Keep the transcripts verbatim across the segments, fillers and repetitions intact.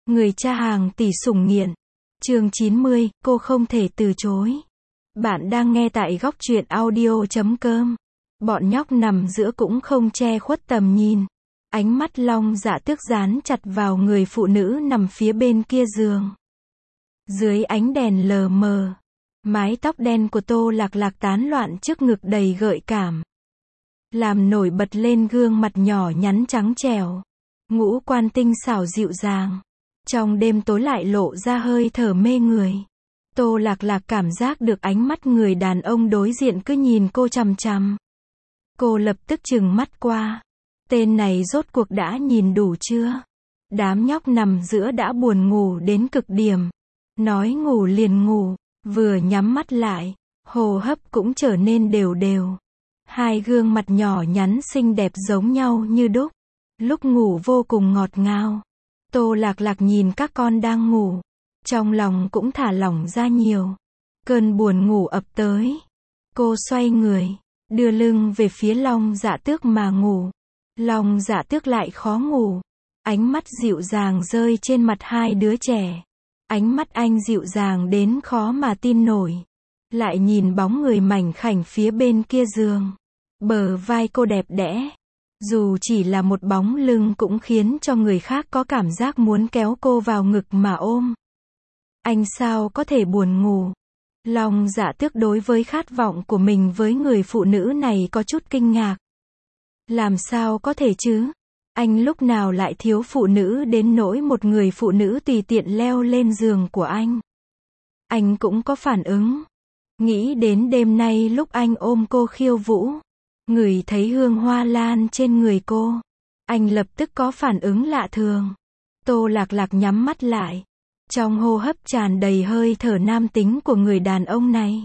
Người cha hàng tỷ sủng nghiện. Chương chín mươi, cô không thể từ chối. Bạn đang nghe tại góc truyện audio chấm com. Bọn nhóc nằm giữa cũng không che khuất tầm nhìn. Ánh mắt Long Dạ Tước dán chặt vào người phụ nữ nằm phía bên kia giường. Dưới ánh đèn lờ mờ, mái tóc đen của Tô Lạc Lạc tán loạn trước ngực đầy gợi cảm, làm nổi bật lên gương mặt nhỏ nhắn trắng trẻo. Ngũ quan tinh xảo dịu dàng, trong đêm tối lại lộ ra hơi thở mê người. Tô Lạc Lạc cảm giác được ánh mắt người đàn ông đối diện cứ nhìn cô chằm chằm. Cô lập tức trừng mắt qua. Tên này rốt cuộc đã nhìn đủ chưa? Đám nhóc nằm giữa đã buồn ngủ đến cực điểm. Nói ngủ liền ngủ, vừa nhắm mắt lại, hô hấp cũng trở nên đều đều. Hai gương mặt nhỏ nhắn xinh đẹp giống nhau như đúc. Lúc ngủ vô cùng ngọt ngào. Tô Lạc Lạc nhìn các con đang ngủ, trong lòng cũng thả lỏng ra nhiều. Cơn buồn ngủ ập tới. Cô xoay người, đưa lưng về phía Long Dạ Tước mà ngủ. Long Dạ Tước lại khó ngủ. Ánh mắt dịu dàng rơi trên mặt hai đứa trẻ. Ánh mắt anh dịu dàng đến khó mà tin nổi. Lại nhìn bóng người mảnh khảnh phía bên kia giường. Bờ vai cô đẹp đẽ. Dù chỉ là một bóng lưng cũng khiến cho người khác có cảm giác muốn kéo cô vào ngực mà ôm. Anh sao có thể buồn ngủ? Long Dạ Tước đối với khát vọng của mình với người phụ nữ này có chút kinh ngạc. Làm sao có thể chứ? Anh lúc nào lại thiếu phụ nữ đến nỗi một người phụ nữ tùy tiện leo lên giường của anh? Anh cũng có phản ứng. Nghĩ đến đêm nay lúc anh ôm cô khiêu vũ, ngửi thấy hương hoa lan trên người cô, anh lập tức có phản ứng lạ thường. Tô Lạc Lạc nhắm mắt lại. Trong hô hấp tràn đầy hơi thở nam tính của người đàn ông này.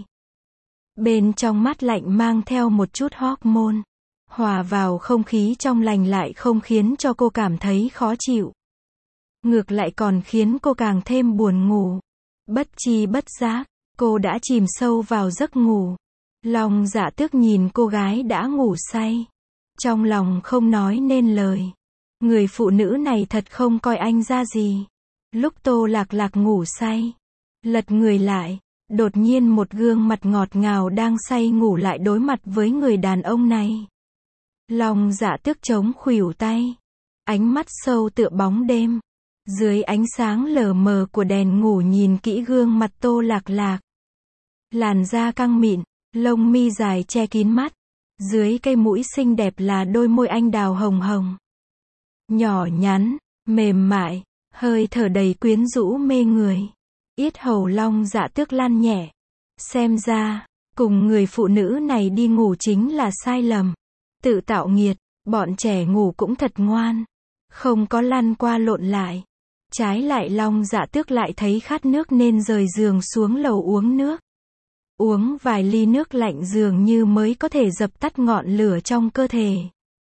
Bên trong mắt lạnh mang theo một chút hormone. Hòa vào không khí trong lành lại không khiến cho cô cảm thấy khó chịu. Ngược lại còn khiến cô càng thêm buồn ngủ. Bất chi bất giác, cô đã chìm sâu vào giấc ngủ. Long Dạ Tước nhìn cô gái đã ngủ say. Trong lòng không nói nên lời. Người phụ nữ này thật không coi anh ra gì. Lúc Tô Lạc Lạc ngủ say, lật người lại, đột nhiên một gương mặt ngọt ngào đang say ngủ lại đối mặt với người đàn ông này. Long Dạ Tước chống khuỷu tay, ánh mắt sâu tựa bóng đêm. Dưới ánh sáng lờ mờ của đèn ngủ nhìn kỹ gương mặt Tô Lạc Lạc. Làn da căng mịn, lông mi dài che kín mắt. Dưới cây mũi xinh đẹp là đôi môi anh đào hồng hồng. Nhỏ nhắn, mềm mại, hơi thở đầy quyến rũ mê người. Yết hầu Long Dạ Tước lăn nhẹ. Xem ra, cùng người phụ nữ này đi ngủ chính là sai lầm. Tự tạo nghiệt, bọn trẻ ngủ cũng thật ngoan. Không có lăn qua lộn lại. Trái lại Long Dạ Tước lại thấy khát nước nên rời giường xuống lầu uống nước. Uống vài ly nước lạnh dường như mới có thể dập tắt ngọn lửa trong cơ thể.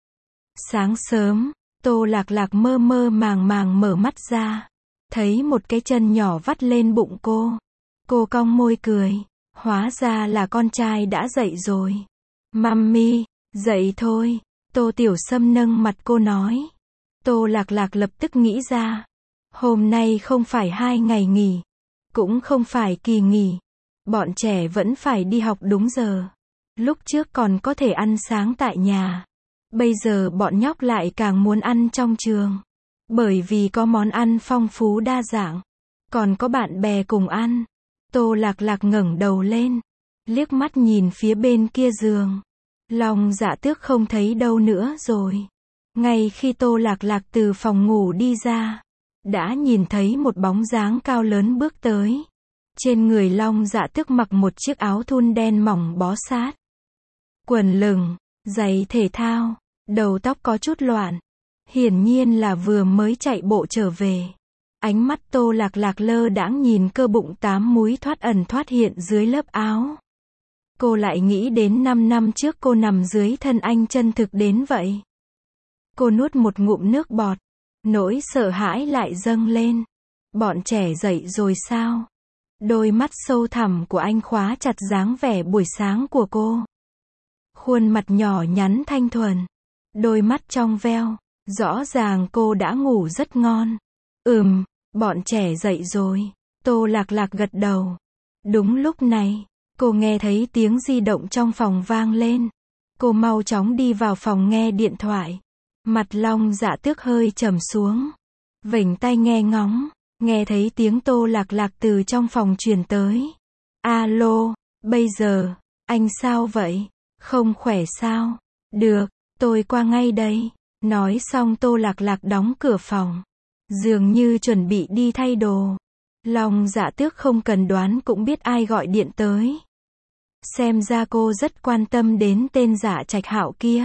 Sáng sớm, Tô Lạc Lạc mơ mơ màng màng mở mắt ra. Thấy một cái chân nhỏ vắt lên bụng cô. Cô cong môi cười. Hóa ra là con trai đã dậy rồi. Mummy, dậy thôi. Tô Tiểu Sâm nâng mặt cô nói. Tô Lạc Lạc lập tức nghĩ ra. Hôm nay không phải hai ngày nghỉ. Cũng không phải kỳ nghỉ. Bọn trẻ vẫn phải đi học đúng giờ. Lúc trước còn có thể ăn sáng tại nhà. Bây giờ bọn nhóc lại càng muốn ăn trong trường. Bởi vì có món ăn phong phú đa dạng. Còn có bạn bè cùng ăn. Tô Lạc Lạc ngẩng đầu lên. Liếc mắt nhìn phía bên kia giường. Long Dạ Tước không thấy đâu nữa rồi. Ngay khi Tô Lạc Lạc từ phòng ngủ đi ra, đã nhìn thấy một bóng dáng cao lớn bước tới. Trên người Long Dạ Tước mặc một chiếc áo thun đen mỏng bó sát. Quần lửng, giày thể thao, đầu tóc có chút loạn. Hiển nhiên là vừa mới chạy bộ trở về. Ánh mắt Tô Lạc Lạc lơ đãng nhìn cơ bụng tám múi thoát ẩn thoát hiện dưới lớp áo. Cô lại nghĩ đến năm năm trước cô nằm dưới thân anh chân thực đến vậy. Cô nuốt một ngụm nước bọt. Nỗi sợ hãi lại dâng lên. Bọn trẻ dậy rồi sao? Đôi mắt sâu thẳm của anh khóa chặt dáng vẻ buổi sáng của cô. Khuôn mặt nhỏ nhắn thanh thuần. Đôi mắt trong veo. Rõ ràng cô đã ngủ rất ngon. Ừm, Bọn trẻ dậy rồi. Tô Lạc Lạc gật đầu. Đúng lúc này, cô nghe thấy tiếng di động trong phòng vang lên. Cô mau chóng đi vào phòng nghe điện thoại. Mặt Long Dạ Tước hơi trầm xuống. Vểnh tai nghe ngóng, nghe thấy tiếng Tô Lạc Lạc từ trong phòng truyền tới. Alo, bây giờ, anh sao vậy? Không khỏe sao? Được, tôi qua ngay đây. Nói xong Tô Lạc Lạc đóng cửa phòng. Dường như chuẩn bị đi thay đồ. Long Dạ Tước không cần đoán cũng biết ai gọi điện tới. Xem ra cô rất quan tâm đến tên Dạ Trạch Hạo kia.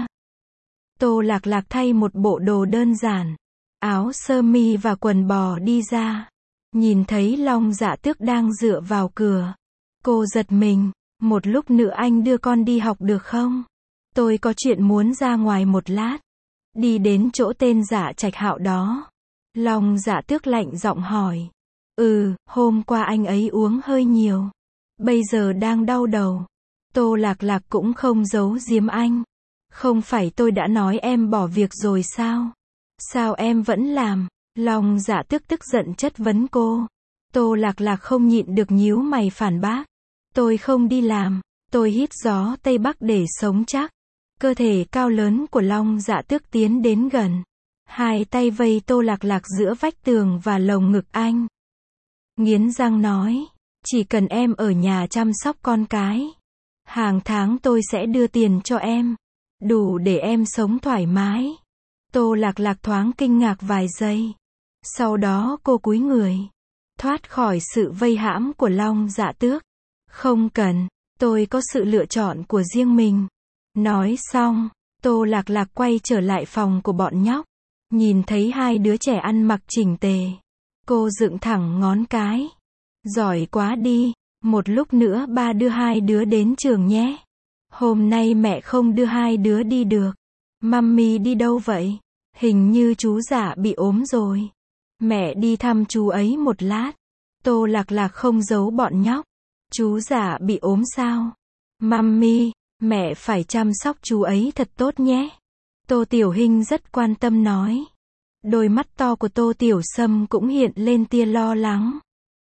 Tô Lạc Lạc thay một bộ đồ đơn giản, áo sơ mi và quần bò đi ra. Nhìn thấy Long Dạ Tước đang dựa vào cửa. Cô giật mình, một lúc nữa anh đưa con đi học được không? Tôi có chuyện muốn ra ngoài một lát. Đi đến chỗ tên Dạ Trạch Hạo đó. Long Dạ Tước lạnh giọng hỏi. Ừ, hôm qua anh ấy uống hơi nhiều. Bây giờ đang đau đầu. Tô Lạc Lạc cũng không giấu giếm anh. Không phải tôi đã nói em bỏ việc rồi sao? Sao em vẫn làm? Long Dạ Tước tức giận chất vấn cô. Tô Lạc Lạc không nhịn được nhíu mày phản bác. Tôi không đi làm. Tôi hít gió Tây Bắc để sống chắc. Cơ thể cao lớn của Long Dạ Tước tiến đến gần. Hai tay vây Tô Lạc Lạc giữa vách tường và lồng ngực anh. Nghiến răng nói. Chỉ cần em ở nhà chăm sóc con cái. Hàng tháng tôi sẽ đưa tiền cho em. Đủ để em sống thoải mái. Tô Lạc Lạc thoáng kinh ngạc vài giây. Sau đó cô cúi người. Thoát khỏi sự vây hãm của Long Dạ Tước. Không cần, tôi có sự lựa chọn của riêng mình. Nói xong, Tô Lạc Lạc quay trở lại phòng của bọn nhóc. Nhìn thấy hai đứa trẻ ăn mặc chỉnh tề. Cô dựng thẳng ngón cái. Giỏi quá đi, một lúc nữa ba đưa hai đứa đến trường nhé. Hôm nay mẹ không đưa hai đứa đi được. Mummy đi đâu vậy? Hình như chú Dạ bị ốm rồi. Mẹ đi thăm chú ấy một lát. Tô Lạc Lạc không giấu bọn nhóc. Chú Dạ bị ốm sao? Mummy, mẹ phải chăm sóc chú ấy thật tốt nhé. Tô Tiểu Hinh rất quan tâm nói. Đôi mắt to của Tô Tiểu Sâm cũng hiện lên tia lo lắng.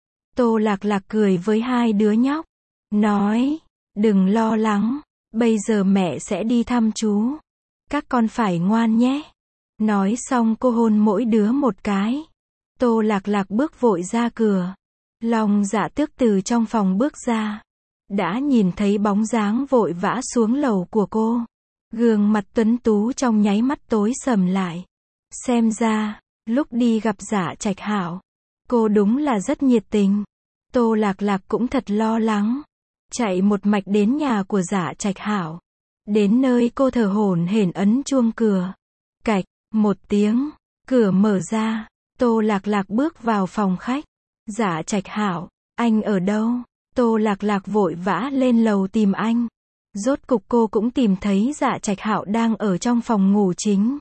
Tô Lạc Lạc cười với hai đứa nhóc. Nói, đừng lo lắng. Bây giờ mẹ sẽ đi thăm chú. Các con phải ngoan nhé. Nói xong cô hôn mỗi đứa một cái. Tô Lạc Lạc bước vội ra cửa. Long Dạ Tước từ trong phòng bước ra. Đã nhìn thấy bóng dáng vội vã xuống lầu của cô. Gương mặt tuấn tú trong nháy mắt tối sầm lại. Xem ra, lúc đi gặp Dạ Trạch Hạo, cô đúng là rất nhiệt tình. Tô Lạc Lạc cũng thật lo lắng. Chạy một mạch đến nhà của Dạ Trạch Hạo. Đến nơi cô thở hổn hển ấn chuông cửa. Cạch, một tiếng, cửa mở ra. Tô Lạc Lạc bước vào phòng khách. Dạ Trạch Hạo, anh ở đâu? Tô Lạc Lạc vội vã lên lầu tìm anh. Rốt cục cô cũng tìm thấy Dạ Trạch Hạo đang ở trong phòng ngủ chính.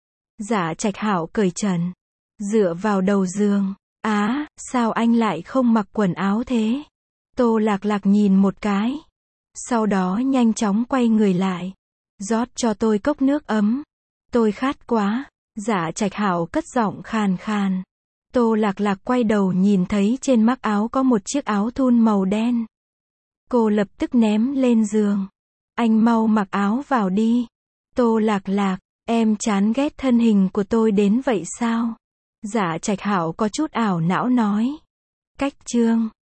Dạ Trạch Hạo cởi trần, dựa vào đầu giường. Á, sao anh lại không mặc quần áo thế? Tô Lạc Lạc nhìn một cái. Sau đó nhanh chóng quay người lại. Rót cho tôi cốc nước ấm. Tôi khát quá. Dạ Trạch Hạo cất giọng khàn khàn. Tô Lạc Lạc quay đầu nhìn thấy trên mắc áo có một chiếc áo thun màu đen. Cô lập tức ném lên giường. Anh mau mặc áo vào đi. Tô Lạc Lạc, em chán ghét thân hình của tôi đến vậy sao? Dạ Trạch Hạo có chút ảo não nói. Cách chương